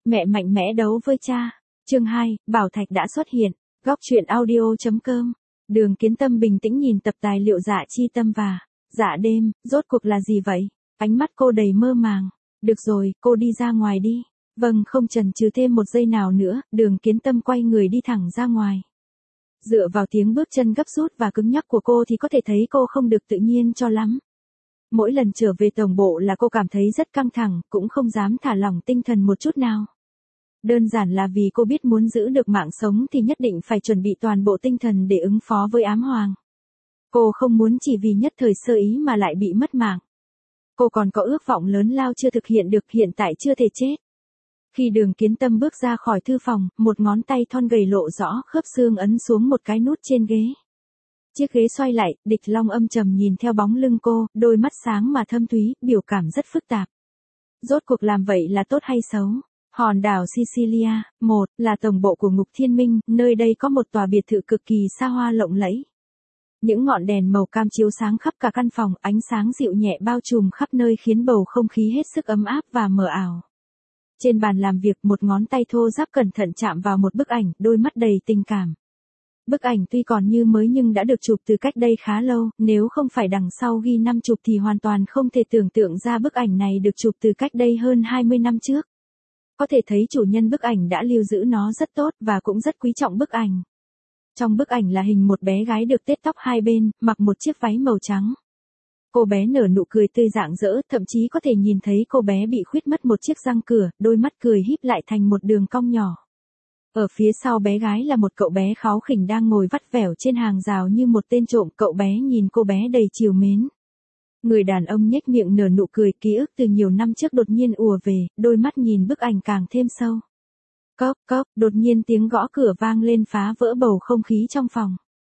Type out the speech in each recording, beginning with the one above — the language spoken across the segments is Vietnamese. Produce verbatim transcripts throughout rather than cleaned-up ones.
Mẹ mạnh mẽ đấu với cha. Chương hai, Bảo Thạch đã xuất hiện. Góc truyện audio.com. Đường Kiến Tâm bình tĩnh nhìn tập tài liệu Dạ Chi Tâm và Dạ Đêm, rốt cuộc là gì vậy? Ánh mắt cô đầy mơ màng. Được rồi, cô đi ra ngoài đi. Vâng, không chần chừ thêm một giây nào nữa, Đường Kiến Tâm quay người đi thẳng ra ngoài. Dựa vào tiếng bước chân gấp rút và cứng nhắc của cô thì có thể thấy cô không được tự nhiên cho lắm. Mỗi lần trở về tổng bộ là cô cảm thấy rất căng thẳng, cũng không dám thả lỏng tinh thần một chút nào. Đơn giản là vì cô biết muốn giữ được mạng sống thì nhất định phải chuẩn bị toàn bộ tinh thần để ứng phó với ám hoàng. Cô không muốn chỉ vì nhất thời sơ ý mà lại bị mất mạng. Cô còn có ước vọng lớn lao chưa thực hiện được, hiện tại chưa thể chết. Khi Đường Kiến Tâm bước ra khỏi thư phòng, một ngón tay thon gầy lộ rõ khớp xương ấn xuống một cái nút trên ghế. Chiếc ghế xoay lại, Địch Long âm trầm nhìn theo bóng lưng cô, đôi mắt sáng mà thâm thúy, biểu cảm rất phức tạp. Rốt cuộc làm vậy là tốt hay xấu? Hòn đảo Sicilia, một, là tổng bộ của Ngục Thiên Minh, nơi đây có một tòa biệt thự cực kỳ xa hoa lộng lẫy. Những ngọn đèn màu cam chiếu sáng khắp cả căn phòng, ánh sáng dịu nhẹ bao trùm khắp nơi khiến bầu không khí hết sức ấm áp và mờ ảo. Trên bàn làm việc, một ngón tay thô ráp cẩn thận chạm vào một bức ảnh, đôi mắt đầy tình cảm. Bức ảnh tuy còn như mới nhưng đã được chụp từ cách đây khá lâu, nếu không phải đằng sau ghi năm chụp thì hoàn toàn không thể tưởng tượng ra bức ảnh này được chụp từ cách đây hơn hai mươi năm trước. Có thể thấy chủ nhân bức ảnh đã lưu giữ nó rất tốt và cũng rất quý trọng bức ảnh. Trong bức ảnh là hình một bé gái được tết tóc hai bên, mặc một chiếc váy màu trắng. Cô bé nở nụ cười tươi rạng rỡ, thậm chí có thể nhìn thấy cô bé bị khuyết mất một chiếc răng cửa, đôi mắt cười híp lại thành một đường cong nhỏ. Ở phía sau bé gái là một cậu bé kháu khỉnh đang ngồi vắt vẻo trên hàng rào như một tên trộm, cậu bé nhìn cô bé đầy trìu mến. Người đàn ông nhếch miệng nở nụ cười, ký ức từ nhiều năm trước đột nhiên ùa về, đôi mắt nhìn bức ảnh càng thêm sâu. Cốc cốc, đột nhiên tiếng gõ cửa vang lên phá vỡ bầu không khí trong phòng.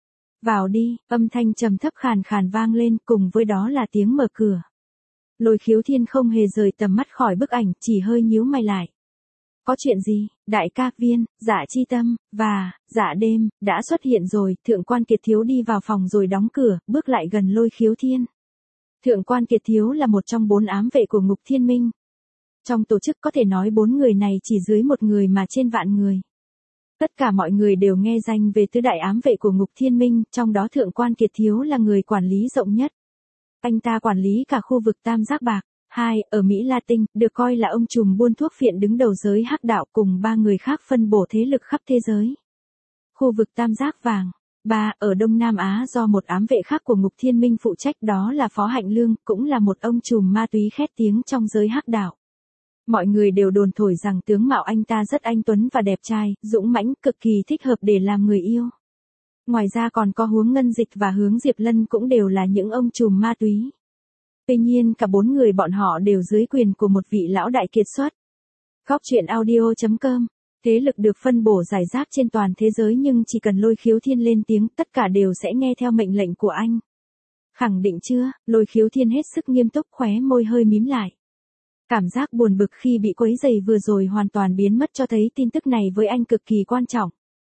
Vào đi, âm thanh trầm thấp khàn khàn vang lên, cùng với đó là tiếng mở cửa. Lôi Khiếu Thiên không hề rời tầm mắt khỏi bức ảnh, chỉ hơi nhíu mày lại. Có chuyện gì? Đại ca Viên, Dạ Chi Tâm, và Dạ Đêm, đã xuất hiện rồi. Thượng quan Kiệt Thiếu đi vào phòng rồi đóng cửa, bước lại gần Lôi Khiếu Thiên. Thượng quan Kiệt Thiếu là một trong bốn ám vệ của Ngục Thiên Minh. Trong tổ chức có thể nói bốn người này chỉ dưới một người mà trên vạn người. Tất cả mọi người đều nghe danh về tứ đại ám vệ của Ngục Thiên Minh, trong đó Thượng quan Kiệt Thiếu là người quản lý rộng nhất. Anh ta quản lý cả khu vực Tam Giác Bạc. Hai, ở Mỹ Latin, được coi là ông trùm buôn thuốc phiện đứng đầu giới hắc đạo, cùng ba người khác phân bổ thế lực khắp thế giới. Khu vực Tam Giác Vàng. Ba, ở Đông Nam Á do một ám vệ khác của Ngục Thiên Minh phụ trách, đó là Phó Hạnh Lương, cũng là một ông trùm ma túy khét tiếng trong giới hắc đạo. Mọi người đều đồn thổi rằng tướng mạo anh ta rất anh tuấn và đẹp trai, dũng mãnh, cực kỳ thích hợp để làm người yêu. Ngoài ra còn có Huống Ngân Dịch và Hướng Diệp Lân cũng đều là những ông trùm ma túy. Tuy nhiên cả bốn người bọn họ đều dưới quyền của một vị lão đại kiệt xuất. Góc truyện audio.com. Thế lực được phân bổ rải rác trên toàn thế giới nhưng chỉ cần Lôi Khiếu Thiên lên tiếng, tất cả đều sẽ nghe theo mệnh lệnh của anh. Khẳng định chưa? Lôi Khiếu Thiên hết sức nghiêm túc, khóe môi hơi mím lại. Cảm giác buồn bực khi bị quấy rầy vừa rồi hoàn toàn biến mất, cho thấy tin tức này với anh cực kỳ quan trọng.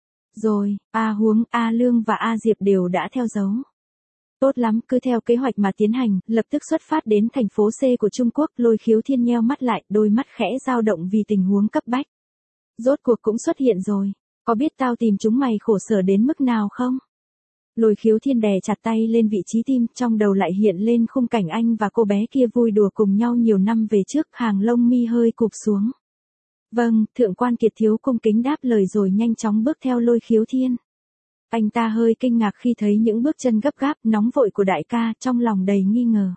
Rồi, A Huống, A Lương và A Diệp đều đã theo dấu. Tốt lắm, cứ theo kế hoạch mà tiến hành, lập tức xuất phát đến thành phố C của Trung Quốc. Lôi Khiếu Thiên nheo mắt lại, đôi mắt khẽ dao động vì tình huống cấp bách. Rốt cuộc cũng xuất hiện rồi, có biết tao tìm chúng mày khổ sở đến mức nào không? Lôi Khiếu Thiên đè chặt tay lên vị trí tim, trong đầu lại hiện lên khung cảnh anh và cô bé kia vui đùa cùng nhau nhiều năm về trước, hàng lông mi hơi cụp xuống. Vâng, Thượng quan Kiệt Thiếu cung kính đáp lời rồi nhanh chóng bước theo Lôi Khiếu Thiên. Anh ta hơi kinh ngạc khi thấy những bước chân gấp gáp, nóng vội của đại ca, trong lòng đầy nghi ngờ.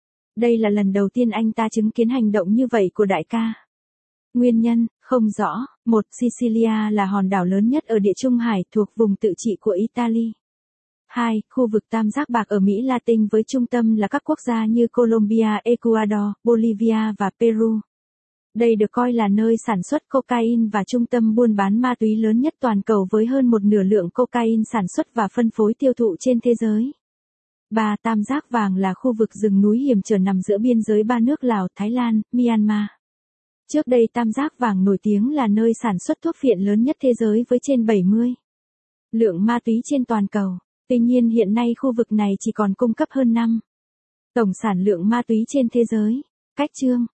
Đây là lần đầu tiên anh ta chứng kiến hành động như vậy của đại ca. Nguyên nhân, không rõ. Một, Sicilia là hòn đảo lớn nhất ở Địa Trung Hải, thuộc vùng tự trị của Italy. Hai, khu vực Tam Giác Bạc ở Mỹ Latin với trung tâm là các quốc gia như Colombia, Ecuador, Bolivia và Peru. Đây được coi là nơi sản xuất cocaine và trung tâm buôn bán ma túy lớn nhất toàn cầu với hơn một nửa lượng cocaine sản xuất và phân phối tiêu thụ trên thế giới. Ba, Tam Giác Vàng là khu vực rừng núi hiểm trở nằm giữa biên giới ba nước Lào, Thái Lan, Myanmar. Trước đây Tam Giác Vàng nổi tiếng là nơi sản xuất thuốc phiện lớn nhất thế giới với trên bảy mươi lượng ma túy trên toàn cầu. Tuy nhiên hiện nay khu vực này chỉ còn cung cấp hơn năm tổng sản lượng ma túy trên thế giới. Cách chương